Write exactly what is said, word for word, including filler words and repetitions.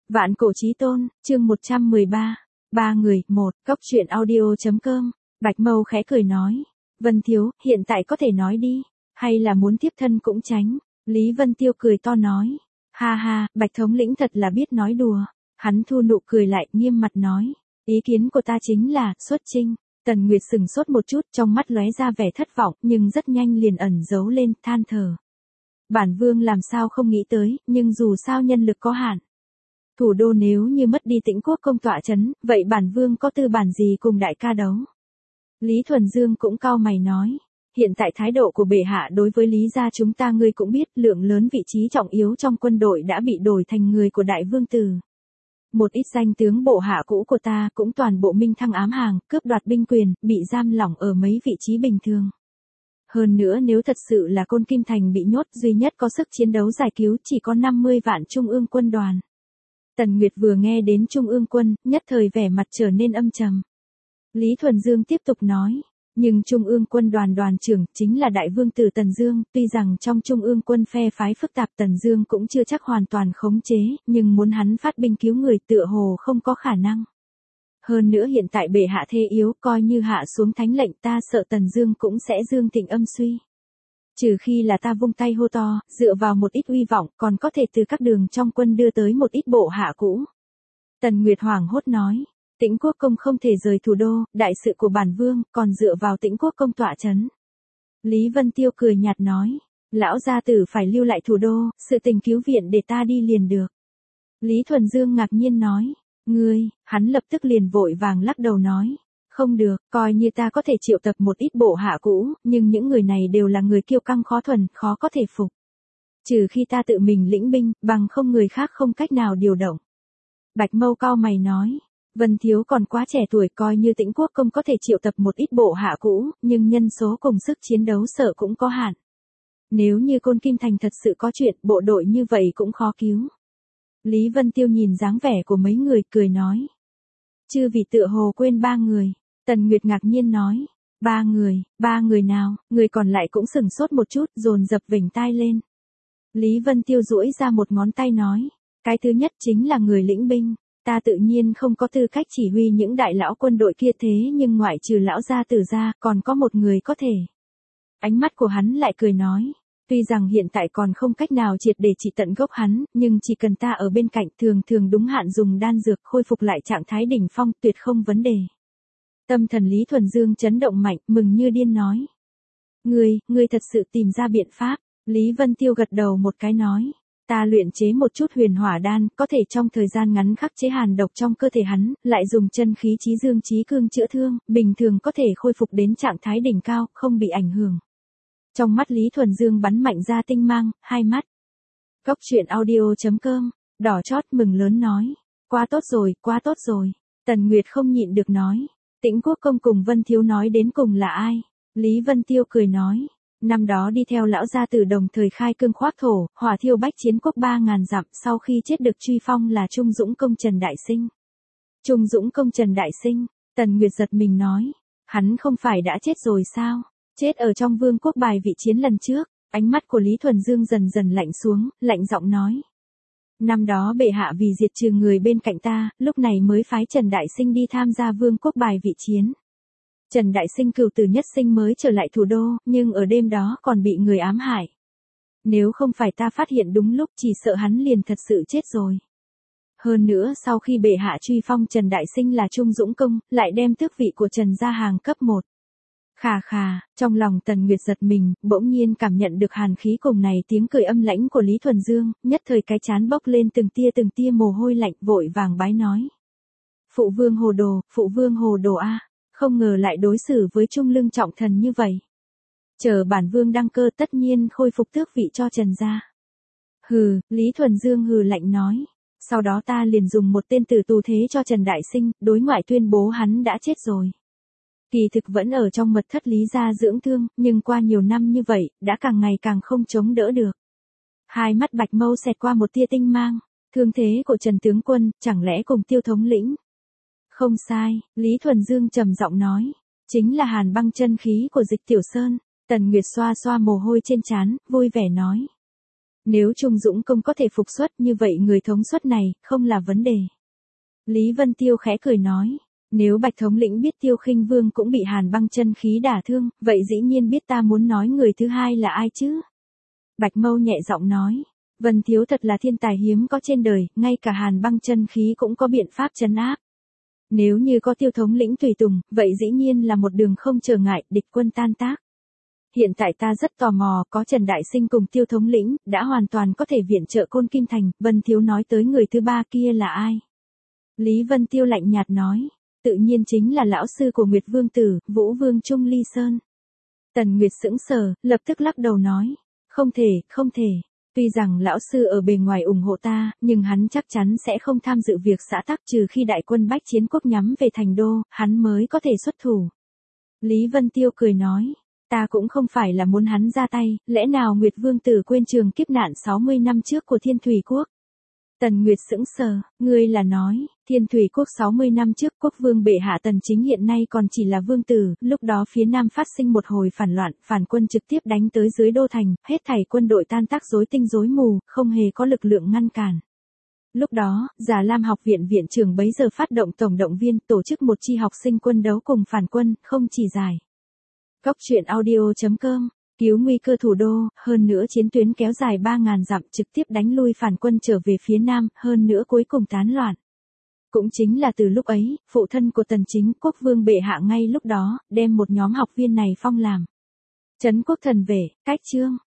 Vạn cổ chí tôn, chương một trăm mười ba. Ba người, một, cốc truyện audio.com. Bạch Mâu khẽ cười nói. Vân Thiếu, hiện tại có thể nói đi. Hay là muốn tiếp thân cũng tránh. Lý Vân Tiêu cười to nói. Ha ha, Bạch thống lĩnh thật là biết nói đùa. Hắn thu nụ cười lại, nghiêm mặt nói. Ý kiến của ta chính là, xuất chinh. Tần Nguyệt sừng sốt một chút, trong mắt lóe ra vẻ thất vọng, nhưng rất nhanh liền ẩn giấu lên, than thở. Bản vương làm sao không nghĩ tới, nhưng dù sao nhân lực có hạn. Thủ đô nếu như mất đi Tĩnh Quốc công tọa chấn, vậy bản vương có tư bản gì cùng đại ca đấu? Lý Thuần Dương cũng cau mày nói. Hiện tại thái độ của bệ hạ đối với Lý gia chúng ta ngươi cũng biết, lượng lớn vị trí trọng yếu trong quân đội đã bị đổi thành người của đại vương tử. Một ít danh tướng bộ hạ cũ của ta cũng toàn bộ minh thăng ám hàng, cướp đoạt binh quyền, bị giam lỏng ở mấy vị trí bình thường. Hơn nữa nếu thật sự là Côn Kim Thành bị nhốt, duy nhất có sức chiến đấu giải cứu chỉ có năm mươi vạn trung ương quân đoàn. Tần Nguyệt vừa nghe đến trung ương quân, nhất thời vẻ mặt trở nên âm trầm. Lý Thuần Dương tiếp tục nói, nhưng trung ương quân đoàn đoàn trưởng chính là đại vương tử Tần Dương, tuy rằng trong trung ương quân phe phái phức tạp Tần Dương cũng chưa chắc hoàn toàn khống chế, nhưng muốn hắn phát binh cứu người tựa hồ không có khả năng. Hơn nữa hiện tại bệ hạ thê yếu, coi như hạ xuống thánh lệnh ta sợ Tần Dương cũng sẽ dương thịnh âm suy. Trừ khi là ta vung tay hô to, dựa vào một ít uy vọng, còn có thể từ các đường trong quân đưa tới một ít bộ hạ cũ. Tần Nguyệt hoảng hốt nói, Tĩnh Quốc công không thể rời thủ đô, đại sự của bản vương, còn dựa vào Tĩnh Quốc công tọa chấn. Lý Vân Tiêu cười nhạt nói, lão gia tử phải lưu lại thủ đô, sự tình cứu viện để ta đi liền được. Lý Thuần Dương ngạc nhiên nói, ngươi, hắn lập tức liền vội vàng lắc đầu nói. Không được, coi như ta có thể triệu tập một ít bộ hạ cũ, nhưng những người này đều là người kiêu căng khó thuần, khó có thể phục. Trừ khi ta tự mình lĩnh binh, bằng không người khác không cách nào điều động. Bạch Mâu cau mày nói, Vân Thiếu còn quá trẻ tuổi, coi như Tĩnh Quốc công có thể triệu tập một ít bộ hạ cũ, nhưng nhân số cùng sức chiến đấu sợ cũng có hạn. Nếu như Côn Kim Thành thật sự có chuyện, bộ đội như vậy cũng khó cứu. Lý Vân Tiêu nhìn dáng vẻ của mấy người, cười nói. Chư vị tựa hồ quên ba người. Tần Nguyệt ngạc nhiên nói, ba người, ba người nào, người còn lại cũng sừng sốt một chút, dồn dập vểnh tai lên. Lý Vân Tiêu duỗi ra một ngón tay nói, cái thứ nhất chính là người lĩnh binh, ta tự nhiên không có tư cách chỉ huy những đại lão quân đội kia thế nhưng ngoại trừ lão gia tử ra, còn có một người có thể. Ánh mắt của hắn lại cười nói, tuy rằng hiện tại còn không cách nào triệt để trị tận gốc hắn, nhưng chỉ cần ta ở bên cạnh thường thường đúng hạn dùng đan dược khôi phục lại trạng thái đỉnh phong tuyệt không vấn đề. Tâm thần Lý Thuần Dương chấn động mạnh, mừng như điên nói. Ngươi, ngươi thật sự tìm ra biện pháp. Lý Vân Tiêu gật đầu một cái nói. Ta luyện chế một chút huyền hỏa đan, có thể trong thời gian ngắn khắc chế hàn độc trong cơ thể hắn, lại dùng chân khí chí dương chí cương chữa thương, bình thường có thể khôi phục đến trạng thái đỉnh cao, không bị ảnh hưởng. Trong mắt Lý Thuần Dương bắn mạnh ra tinh mang, hai mắt. Cốc truyện audio.com, đỏ chót mừng lớn nói. Quá tốt rồi, quá tốt rồi. Tần Nguyệt không nhịn được nói. Tĩnh Quốc công cùng Vân Thiếu nói đến cùng là ai? Lý Vân Tiêu cười nói. Năm đó đi theo lão gia tử đồng thời khai cương khoác thổ, hỏa thiêu bách chiến quốc ba ngàn dặm, sau khi chết được truy phong là Trung Dũng công Trần Đại Sinh. Trung Dũng công Trần Đại Sinh, Tần Nguyệt giật mình nói. Hắn không phải đã chết rồi sao? Chết ở trong vương quốc bài vị chiến lần trước. Ánh mắt của Lý Thuần Dương dần dần lạnh xuống, lạnh giọng nói. Năm đó bệ hạ vì diệt trừ người bên cạnh ta, lúc này mới phái Trần Đại Sinh đi tham gia vương quốc bài vị chiến. Trần Đại Sinh cửu tử nhất sinh mới trở lại thủ đô, nhưng ở đêm đó còn bị người ám hại. Nếu không phải ta phát hiện đúng lúc chỉ sợ hắn liền thật sự chết rồi. Hơn nữa sau khi bệ hạ truy phong Trần Đại Sinh là Trung Dũng công, lại đem tước vị của Trần gia hàng cấp một. Khà khà, trong lòng Tần Nguyệt giật mình, bỗng nhiên cảm nhận được hàn khí cùng này tiếng cười âm lãnh của Lý Thuần Dương, nhất thời cái chán bốc lên từng tia từng tia mồ hôi lạnh, vội vàng bái nói. Phụ vương hồ đồ, phụ vương hồ đồ a, không ngờ lại đối xử với trung lưng trọng thần như vậy. Chờ bản vương đăng cơ tất nhiên khôi phục tước vị cho Trần gia. Hừ, Lý Thuần Dương hừ lạnh nói. Sau đó ta liền dùng một tên tử tù thế cho Trần Đại Sinh, đối ngoại tuyên bố hắn đã chết rồi. Kỳ thực vẫn ở trong mật thất Lý gia dưỡng thương, nhưng qua nhiều năm như vậy, đã càng ngày càng không chống đỡ được. Hai mắt Bạch Mâu xẹt qua một tia tinh mang, thương thế của Trần tướng quân, chẳng lẽ cùng Tiêu thống lĩnh? Không sai, Lý Thuần Dương trầm giọng nói, chính là hàn băng chân khí của Dịch Tiểu Sơn. Tần Nguyệt xoa xoa mồ hôi trên trán, vui vẻ nói. Nếu Trung Dũng Công có thể phục xuất như vậy người thống suất này, không là vấn đề. Lý Vân Tiêu khẽ cười nói. Nếu Bạch thống lĩnh biết Tiêu Khinh Vương cũng bị Hàn Băng chân khí đả thương, vậy dĩ nhiên biết ta muốn nói người thứ hai là ai chứ? Bạch Mâu nhẹ giọng nói. Vân Thiếu thật là thiên tài hiếm có trên đời, ngay cả Hàn Băng chân khí cũng có biện pháp trấn áp. Nếu như có Tiêu thống lĩnh tùy tùng, vậy dĩ nhiên là một đường không trở ngại, địch quân tan tác. Hiện tại ta rất tò mò, có Trần Đại Sinh cùng Tiêu thống lĩnh, đã hoàn toàn có thể viện trợ Côn Kim Thành, Vân Thiếu nói tới người thứ ba kia là ai? Lý Vân Tiêu lạnh nhạt nói. Tự nhiên chính là lão sư của Nguyệt Vương Tử, Vũ Vương Trung Ly Sơn. Tần Nguyệt sững sờ, lập tức lắc đầu nói. Không thể, không thể. Tuy rằng lão sư ở bề ngoài ủng hộ ta, nhưng hắn chắc chắn sẽ không tham dự việc xã tắc trừ khi đại quân bách chiến quốc nhắm về thành đô, hắn mới có thể xuất thủ. Lý Vân Tiêu cười nói. Ta cũng không phải là muốn hắn ra tay, lẽ nào Nguyệt Vương Tử quên trường kiếp nạn sáu mươi năm trước của Thiên Thủy Quốc? Tần Nguyệt sững sờ, ngươi là nói, Thiên Thủy Quốc sáu mươi năm trước quốc vương bệ hạ Tần Chính hiện nay còn chỉ là vương tử, lúc đó phía Nam phát sinh một hồi phản loạn, phản quân trực tiếp đánh tới dưới đô thành, hết thảy quân đội tan tác rối tinh rối mù, không hề có lực lượng ngăn cản. Lúc đó, Già Lam học viện viện trưởng bấy giờ phát động tổng động viên, tổ chức một chi học sinh quân đấu cùng phản quân, không chỉ giải. Góc truyện audio chấm com Cứu nguy cơ thủ đô, hơn nữa chiến tuyến kéo dài ba ngàn dặm trực tiếp đánh lui phản quân trở về phía Nam, hơn nữa cuối cùng tán loạn. Cũng chính là từ lúc ấy, phụ thân của Tần Chính quốc vương bệ hạ ngay lúc đó, đem một nhóm học viên này phong làm Trấn quốc thần vệ, cách chương.